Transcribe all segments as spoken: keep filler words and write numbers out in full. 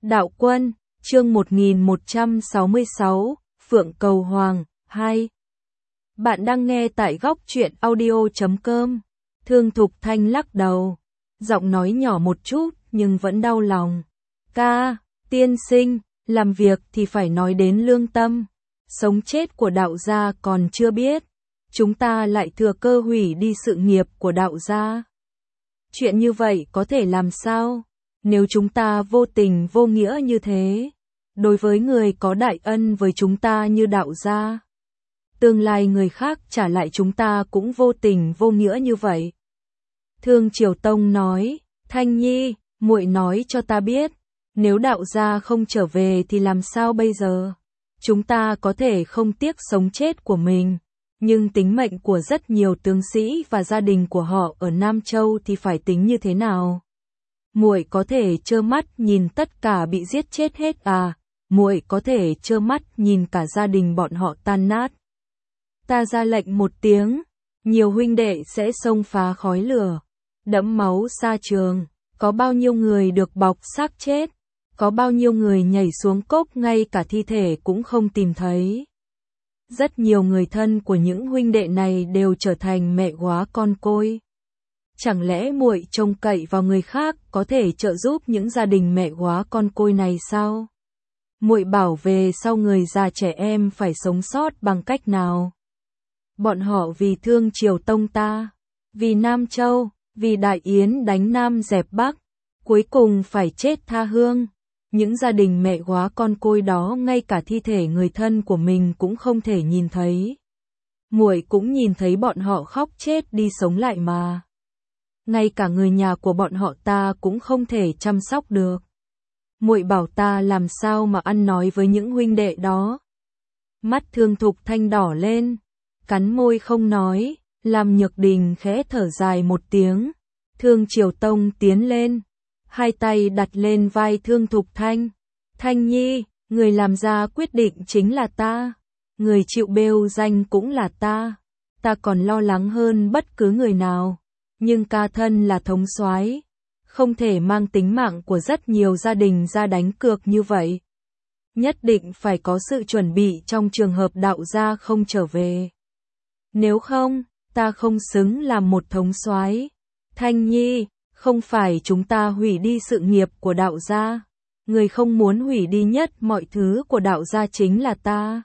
Đạo Quân, chương một nghìn một trăm sáu mươi sáu, Phượng Cầu Hoàng, hai. Bạn đang nghe tại góc truyện audio chấm com. Thương Thục Thanh lắc đầu, giọng nói nhỏ một chút nhưng vẫn đau lòng. Ca, tiên sinh, làm việc thì phải nói đến lương tâm. Sống chết của đạo gia còn chưa biết, chúng ta lại thừa cơ hủy đi sự nghiệp của đạo gia. Chuyện như vậy có thể làm sao? Nếu chúng ta vô tình vô nghĩa như thế, đối với người có đại ân với chúng ta như đạo gia, tương lai người khác trả lại chúng ta cũng vô tình vô nghĩa như vậy. Thương Triều Tông nói, Thanh Nhi, muội nói cho ta biết, nếu đạo gia không trở về thì làm sao bây giờ? Chúng ta có thể không tiếc sống chết của mình, nhưng tính mệnh của rất nhiều tướng sĩ và gia đình của họ ở Nam Châu thì phải tính như thế nào? Muội có thể trơ mắt nhìn tất cả bị giết chết hết à? Muội có thể trơ mắt nhìn cả gia đình bọn họ tan nát? Ta ra lệnh một tiếng, nhiều huynh đệ sẽ xông phá khói lửa, đẫm máu xa trường, có bao nhiêu người được bọc xác chết, có bao nhiêu người nhảy xuống cốc ngay cả thi thể cũng không tìm thấy. Rất nhiều người thân của những huynh đệ này đều trở thành mẹ góa con côi. Chẳng lẽ muội trông cậy vào người khác có thể trợ giúp những gia đình mẹ góa con côi này sao? Muội bảo về sau người già trẻ em phải sống sót bằng cách nào? Bọn họ vì Thương Triều Tông ta, vì Nam Châu, vì Đại Yến đánh Nam dẹp Bắc, cuối cùng phải chết tha hương. Những gia đình mẹ góa con côi đó ngay cả thi thể người thân của mình cũng không thể nhìn thấy. Muội cũng nhìn thấy bọn họ khóc chết đi sống lại mà. Ngay cả người nhà của bọn họ ta cũng không thể chăm sóc được. Muội bảo ta làm sao mà ăn nói với những huynh đệ đó? Mắt Thương Thục Thanh đỏ lên, cắn môi không nói, làm Nhược Đình khẽ thở dài một tiếng. Thương Triều Tông tiến lên, hai tay đặt lên vai Thương Thục Thanh. Thanh Nhi, người làm ra quyết định chính là ta, người chịu bêu danh cũng là ta. Ta còn lo lắng hơn bất cứ người nào. Nhưng ca thân là thống soái, không thể mang tính mạng của rất nhiều gia đình ra đánh cược như vậy. Nhất định phải có sự chuẩn bị trong trường hợp đạo gia không trở về. Nếu không, ta không xứng làm một thống soái. Thanh Nhi, không phải chúng ta hủy đi sự nghiệp của đạo gia. Người không muốn hủy đi nhất mọi thứ của đạo gia chính là ta.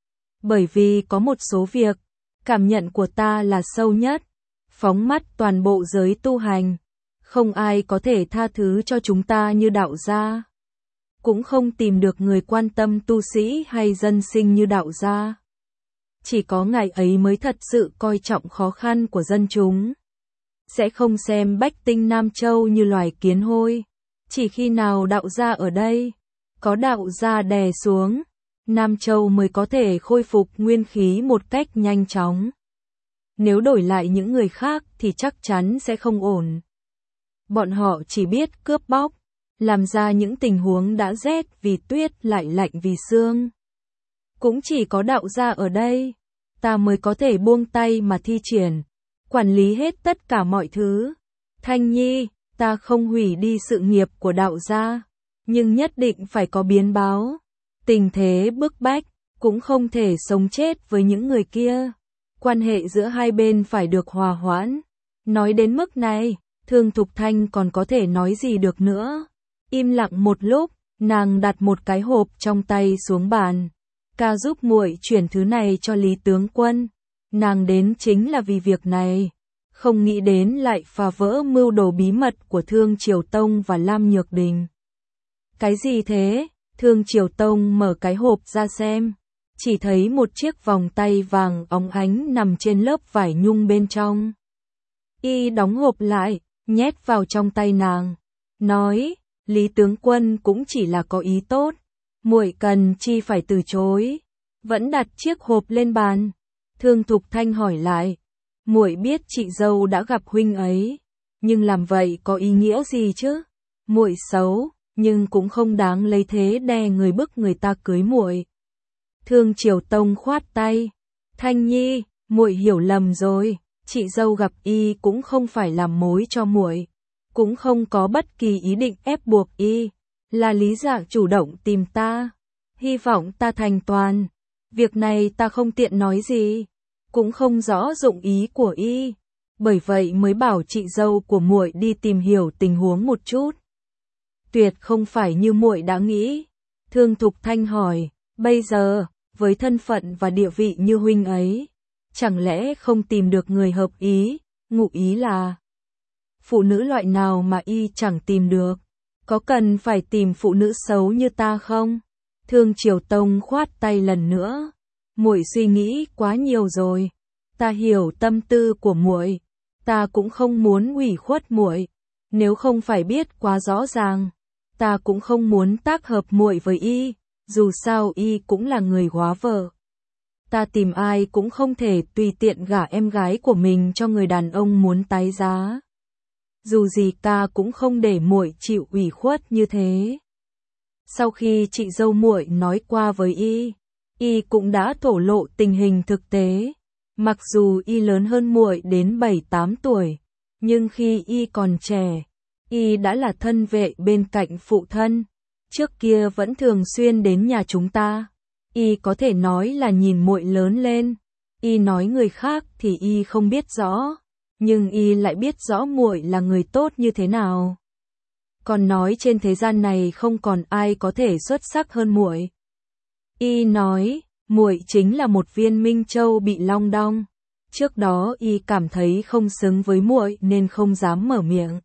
Bởi vì có một số việc, cảm nhận của ta là sâu nhất. Phóng mắt toàn bộ giới tu hành, không ai có thể tha thứ cho chúng ta như đạo gia. Cũng không tìm được người quan tâm tu sĩ hay dân sinh như đạo gia. Chỉ có ngài ấy mới thật sự coi trọng khó khăn của dân chúng. Sẽ không xem bách tinh Nam Châu như loài kiến hôi. Chỉ khi nào đạo gia ở đây, có đạo gia đè xuống, Nam Châu mới có thể khôi phục nguyên khí một cách nhanh chóng. Nếu đổi lại những người khác thì chắc chắn sẽ không ổn. Bọn họ chỉ biết cướp bóc, làm ra những tình huống đã rét vì tuyết lại lạnh vì sương. Cũng chỉ có đạo gia ở đây, ta mới có thể buông tay mà thi triển, quản lý hết tất cả mọi thứ. Thanh Nhi, ta không hủy đi sự nghiệp của đạo gia, nhưng nhất định phải có biến báo. Tình thế bức bách, cũng không thể sống chết với những người kia. Quan hệ giữa hai bên phải được hòa hoãn. Nói đến mức này, Thương Thục Thanh còn có thể nói gì được nữa. Im lặng một lúc, nàng đặt một cái hộp trong tay xuống bàn. Ca giúp muội chuyển thứ này cho Lý tướng quân. Nàng đến chính là vì việc này. Không nghĩ đến lại phá vỡ mưu đồ bí mật của Thương Triều Tông và Lam Nhược Đình. Cái gì thế? Thương Triều Tông mở cái hộp ra xem. Chỉ thấy một chiếc vòng tay vàng óng ánh nằm trên lớp vải nhung bên trong. Y đóng hộp lại, nhét vào trong tay nàng. Nói, Lý tướng quân cũng chỉ là có ý tốt. Muội cần chi phải từ chối. Vẫn đặt chiếc hộp lên bàn. Thương Thục Thanh hỏi lại. Muội biết chị dâu đã gặp huynh ấy. Nhưng làm vậy có ý nghĩa gì chứ? Muội xấu, nhưng cũng không đáng lấy thế đè người bức người ta cưới muội. Thương Triều Tông khoát tay. Thanh Nhi, muội hiểu lầm rồi. Chị dâu gặp y cũng không phải làm mối cho muội, cũng không có bất kỳ ý định ép buộc y. Là Lý Dạ chủ động tìm ta, hy vọng ta thành toàn. Việc này ta không tiện nói gì, cũng không rõ dụng ý của y, bởi vậy mới bảo chị dâu của muội đi tìm hiểu tình huống một chút. Tuyệt không phải như muội đã nghĩ. Thương Thục Thanh hỏi, bây giờ, với thân phận và địa vị như huynh ấy, chẳng lẽ không tìm được người hợp ý, ngụ ý là phụ nữ loại nào mà y chẳng tìm được, có cần phải tìm phụ nữ xấu như ta không? Thương Triều Tông khoát tay lần nữa, muội suy nghĩ quá nhiều rồi, ta hiểu tâm tư của muội, ta cũng không muốn ủy khuất muội, nếu không phải biết quá rõ ràng, ta cũng không muốn tác hợp muội với y, dù sao y cũng là người góa vợ. Ta tìm ai cũng không thể tùy tiện gả em gái của mình cho người đàn ông muốn tái giá. Dù gì ta cũng không để muội chịu ủy khuất như thế. Sau khi chị dâu muội nói qua với y, y cũng đã thổ lộ tình hình thực tế. Mặc dù y lớn hơn muội đến bảy tám tuổi, nhưng khi y còn trẻ, y đã là thân vệ bên cạnh phụ thân. Trước kia vẫn thường xuyên đến nhà chúng ta. Y có thể nói là nhìn muội lớn lên. Y nói người khác thì y không biết rõ, nhưng y lại biết rõ muội là người tốt như thế nào. Còn nói trên thế gian này không còn ai có thể xuất sắc hơn muội. Y nói, muội chính là một viên minh châu bị long đong. Trước đó y cảm thấy không xứng với muội nên không dám mở miệng.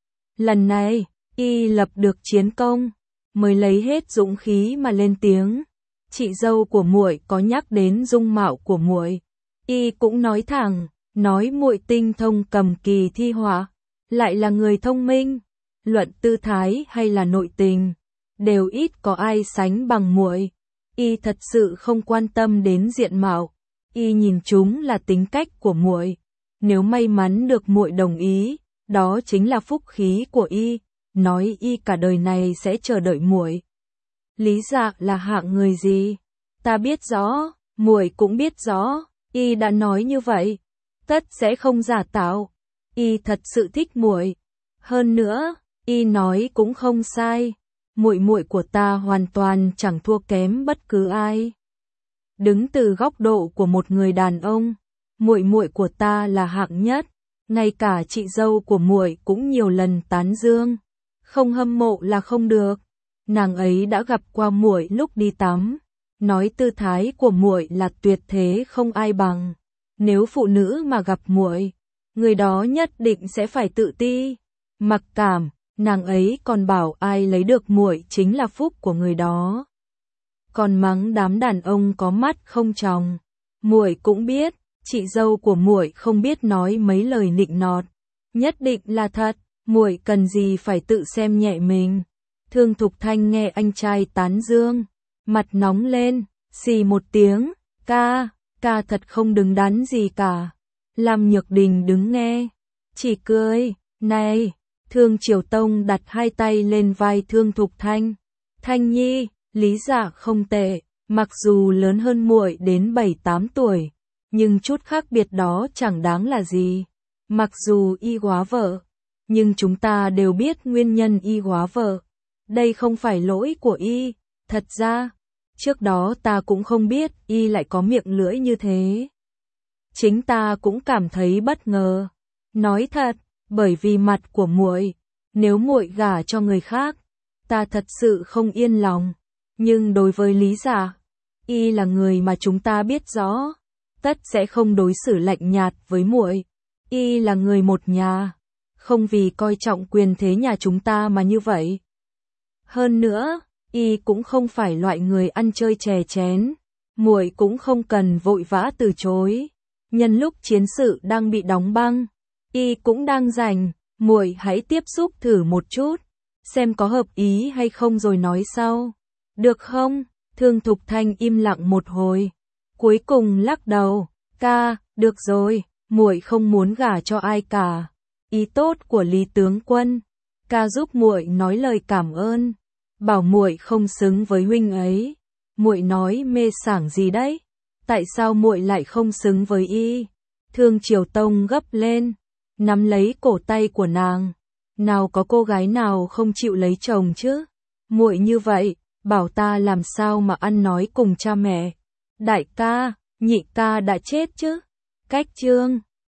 Lần này, y lập được chiến công, mới lấy hết dũng khí mà lên tiếng. Chị dâu của muội có nhắc đến dung mạo của muội, y cũng nói thẳng, nói muội tinh thông cầm kỳ thi họa, lại là người thông minh, luận tư thái hay là nội tình, đều ít có ai sánh bằng muội. Y thật sự không quan tâm đến diện mạo, y nhìn chúng là tính cách của muội. Nếu may mắn được muội đồng ý, đó chính là phúc khí của y, nói y cả đời này sẽ chờ đợi muội. Lý Dạ là hạng người gì? Ta biết rõ, muội cũng biết rõ, y đã nói như vậy, tất sẽ không giả tạo. Y thật sự thích muội. Hơn nữa, y nói cũng không sai, muội muội của ta hoàn toàn chẳng thua kém bất cứ ai. Đứng từ góc độ của một người đàn ông, muội muội của ta là hạng nhất, ngay cả chị dâu của muội cũng nhiều lần tán dương, không hâm mộ là không được. Nàng ấy đã gặp qua muội lúc đi tắm, nói tư thái của muội là tuyệt thế không ai bằng. Nếu phụ nữ mà gặp muội, người đó nhất định sẽ phải tự ti, mặc cảm. Nàng ấy còn bảo ai lấy được muội chính là phúc của người đó. Còn mắng đám đàn ông có mắt không tròng. Muội cũng biết, chị dâu của muội không biết nói mấy lời nịnh nọt, nhất định là thật, muội cần gì phải tự xem nhẹ mình. Thương Thục Thanh nghe anh trai tán dương, mặt nóng lên, xì một tiếng, ca, ca thật không đứng đắn gì cả. Lam Nhược Đình đứng nghe, chỉ cười, này. Thương Triều Tông đặt hai tay lên vai Thương Thục Thanh. Thanh nhi, Lý Dạ không tệ, mặc dù lớn hơn muội đến bảy tám tuổi, nhưng chút khác biệt đó chẳng đáng là gì. Mặc dù y góa vợ, nhưng chúng ta đều biết nguyên nhân y góa vợ. Đây không phải lỗi của y, thật ra, trước đó ta cũng không biết y lại có miệng lưỡi như thế. Chính ta cũng cảm thấy bất ngờ. Nói thật, bởi vì mặt của muội, nếu muội gả cho người khác, ta thật sự không yên lòng. Nhưng đối với Lý Dạ, y là người mà chúng ta biết rõ, tất sẽ không đối xử lạnh nhạt với muội. Y là người một nhà, không vì coi trọng quyền thế nhà chúng ta mà như vậy. Hơn nữa, y cũng không phải loại người ăn chơi chè chén, muội cũng không cần vội vã từ chối. Nhân lúc chiến sự đang bị đóng băng, y cũng đang rảnh, muội hãy tiếp xúc thử một chút, xem có hợp ý hay không rồi nói sau. Được không? Thương Thục Thanh im lặng một hồi, cuối cùng lắc đầu, ca, được rồi, muội không muốn gả cho ai cả. Ý tốt của Lý tướng quân, ca giúp muội nói lời cảm ơn, bảo muội không xứng với huynh ấy. Muội nói mê sảng gì đấy? Tại sao muội lại không xứng với y? Thương Triều Tông gấp lên, nắm lấy cổ tay của nàng. Nào có cô gái nào không chịu lấy chồng chứ? muội như vậy, bảo ta làm sao mà ăn nói cùng cha mẹ. Đại ca, nhị ca đã chết chứ? Cách Trương